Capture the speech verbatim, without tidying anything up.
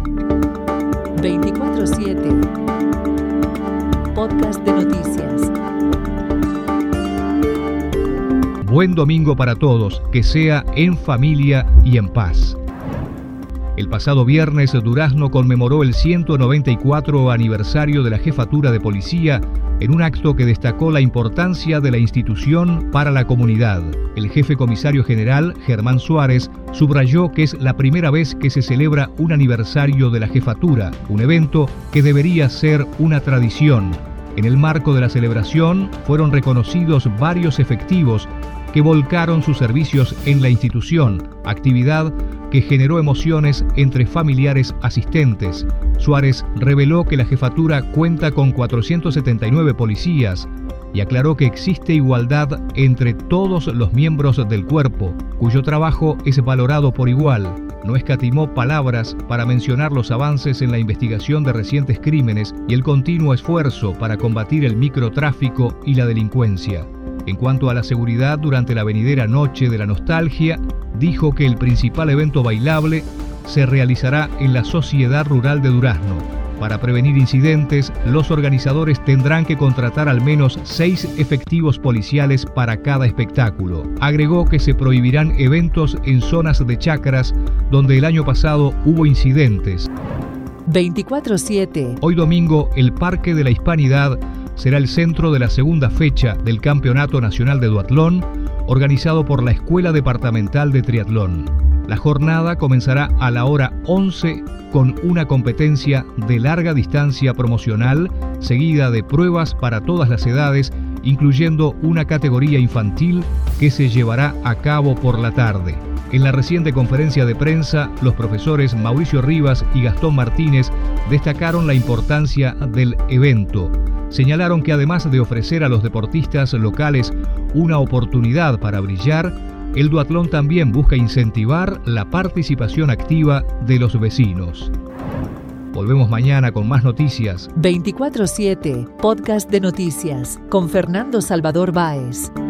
veinticuatro siete Podcast de noticias. Buen domingo para todos, que sea en familia y en paz. El pasado viernes, Durazno conmemoró el ciento noventa y cuatro aniversario de la Jefatura de Policía en un acto que destacó la importancia de la institución para la comunidad. El jefe comisario general, Germán Suárez, subrayó que es la primera vez que se celebra un aniversario de la Jefatura, un evento que debería ser una tradición. En el marco de la celebración fueron reconocidos varios efectivos que volcaron sus servicios en la institución, actividad que generó emociones entre familiares asistentes. Suárez reveló que la jefatura cuenta con cuatrocientos setenta y nueve policías y aclaró que existe igualdad entre todos los miembros del cuerpo, cuyo trabajo es valorado por igual. No escatimó palabras para mencionar los avances en la investigación de recientes crímenes y el continuo esfuerzo para combatir el microtráfico y la delincuencia. En cuanto a la seguridad durante la venidera Noche de la Nostalgia, dijo que el principal evento bailable se realizará en la Sociedad Rural de Durazno. Para prevenir incidentes, los organizadores tendrán que contratar al menos seis efectivos policiales para cada espectáculo. Agregó que se prohibirán eventos en zonas de chacras donde el año pasado hubo incidentes. veinticuatro siete Hoy domingo, el Parque de la Hispanidad será el centro de la segunda fecha del Campeonato Nacional de Duatlón, organizado por la Escuela Departamental de Triatlón. La jornada comenzará a la hora once con una competencia de larga distancia promocional, seguida de pruebas para todas las edades, incluyendo una categoría infantil que se llevará a cabo por la tarde. En la reciente conferencia de prensa, los profesores Mauricio Rivas y Gastón Martínez destacaron la importancia del evento. Señalaron que además de ofrecer a los deportistas locales una oportunidad para brillar, el duatlón también busca incentivar la participación activa de los vecinos. Volvemos mañana con más noticias. veinticuatro siete Podcast de noticias con Fernando Salvador Báez.